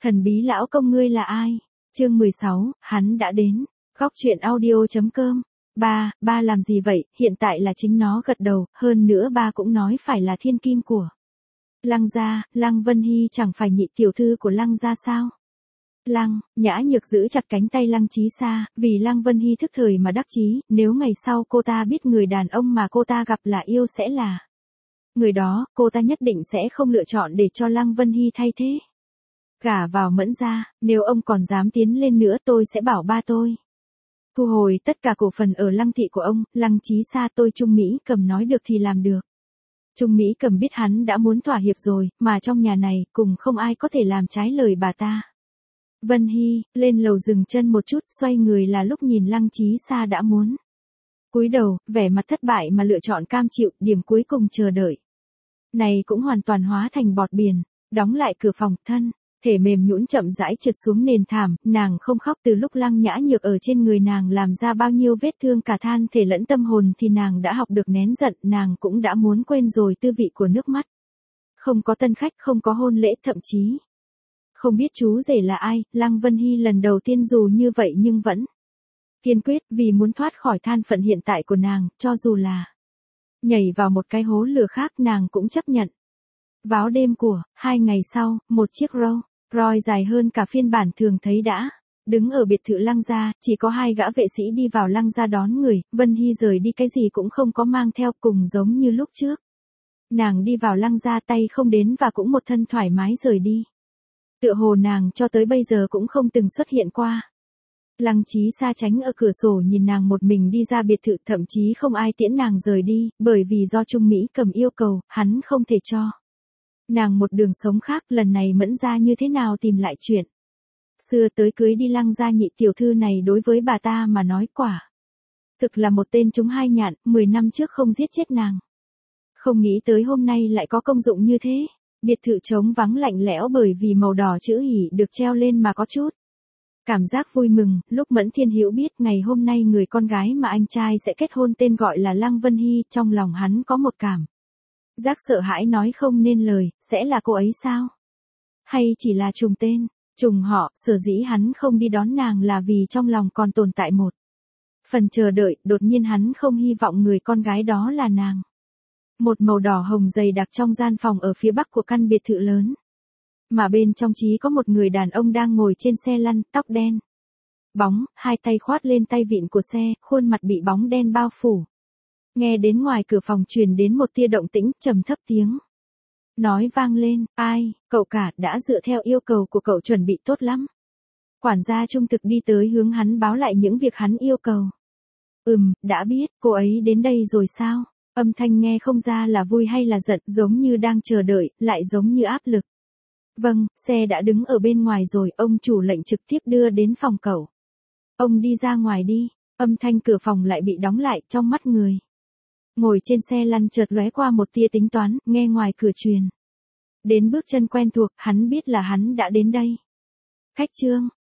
Thần bí lão công ngươi là ai? Chương 16, hắn đã đến. Góc truyện audio.com. Ba làm gì vậy? Hiện tại là chính nó gật đầu, hơn nữa ba cũng nói phải là thiên kim của Lăng gia. Lăng Vân Hy chẳng phải nhị tiểu thư của Lăng gia sao? Lăng Nhã Nhược giữ chặt cánh tay Lăng Chí Sa, vì Lăng Vân Hy thức thời mà đắc chí, nếu ngày sau cô ta biết người đàn ông mà cô ta gặp là yêu sẽ là người đó, cô ta nhất định sẽ không lựa chọn để cho Lăng Vân Hy thay thế. Gả vào Mẫn gia, nếu ông còn dám tiến lên nữa tôi sẽ bảo ba tôi thu hồi tất cả cổ phần ở Lăng thị của ông. Lăng Chí Sa, tôi Trung Mỹ Cầm nói được thì làm được. Trung Mỹ Cầm biết hắn đã muốn thỏa hiệp rồi, mà trong nhà này, cùng không ai có thể làm trái lời bà ta. Vân Hy, lên lầu dừng chân một chút, xoay người là lúc nhìn Lăng Chí Sa đã muốn cúi đầu, vẻ mặt thất bại mà lựa chọn cam chịu, điểm cuối cùng chờ đợi này cũng hoàn toàn hóa thành bọt biển. Đóng lại cửa phòng, thân thể mềm nhũn chậm rãi trượt xuống nền thảm, nàng không khóc từ lúc Lăng Nhã Nhược ở trên người nàng làm ra bao nhiêu vết thương cả than thể lẫn tâm hồn thì nàng đã học được nén giận, nàng cũng đã muốn quên rồi tư vị của nước mắt. Không có tân khách, không có hôn lễ, thậm chí không biết chú rể là ai. Lăng Vân Hy lần đầu tiên dù như vậy nhưng vẫn kiên quyết, vì muốn thoát khỏi than phận hiện tại của nàng, cho dù là nhảy vào một cái hố lửa khác nàng cũng chấp nhận. Vào đêm của 2 ngày sau, một chiếc Rolls-Royce dài hơn cả phiên bản thường thấy đã đứng ở biệt thự Lăng gia, chỉ có 2 gã vệ sĩ đi vào Lăng gia đón người. Vân Hy rời đi cái gì cũng không có mang theo, cùng giống như lúc trước. Nàng đi vào Lăng gia tay không đến và cũng một thân thoải mái rời đi. Tựa hồ nàng cho tới bây giờ cũng không từng xuất hiện qua. Lăng Chí Sa tránh ở cửa sổ nhìn nàng một mình đi ra biệt thự, thậm chí không ai tiễn nàng rời đi, bởi vì do Trung Mỹ Cầm yêu cầu, hắn không thể cho nàng một đường sống khác. Lần này Mẫn gia như thế nào tìm lại chuyện xưa tới cưới đi Lăng gia nhị tiểu thư này đối với bà ta mà nói quả thực là một tên trúng hai nhạn. 10 năm trước không giết chết nàng, không nghĩ tới hôm nay lại có công dụng như thế. Biệt thự trống vắng lạnh lẽo bởi vì màu đỏ chữ hỉ được treo lên mà có chút cảm giác vui mừng. Lúc Mẫn Thiên Hữu biết ngày hôm nay người con gái mà anh trai sẽ kết hôn tên gọi là Lăng Vân Hy, trong lòng hắn có một cảm giác sợ hãi nói không nên lời. Sẽ là cô ấy sao? Hay chỉ là trùng tên, trùng họ? Sở dĩ hắn không đi đón nàng là vì trong lòng còn tồn tại một phần chờ đợi. Đột nhiên hắn không hy vọng người con gái đó là nàng. Một màu đỏ hồng dày đặc trong gian phòng ở phía bắc của căn biệt thự lớn, mà bên trong chí có một người đàn ông đang ngồi trên xe lăn, tóc đen bóng, 2 tay khoát lên tay vịn của xe, khuôn mặt bị bóng đen bao phủ. Nghe đến ngoài cửa phòng truyền đến một tia động tĩnh, trầm thấp tiếng nói vang lên, ai, cậu cả đã dựa theo yêu cầu của cậu chuẩn bị tốt lắm. Quản gia trung thực đi tới hướng hắn báo lại những việc hắn yêu cầu. Đã biết. Cô ấy đến đây rồi sao? Âm thanh nghe không ra là vui hay là giận, giống như đang chờ đợi, lại giống như áp lực. Vâng, xe đã đứng ở bên ngoài rồi, ông chủ lệnh trực tiếp đưa đến phòng cậu. Ông đi ra ngoài đi. Âm thanh cửa phòng lại bị đóng lại, trong mắt người ngồi trên xe lăn chợt lóe qua một tia tính toán, nghe ngoài cửa truyền đến bước chân quen thuộc, hắn biết là hắn đã đến đây. Khách Trương,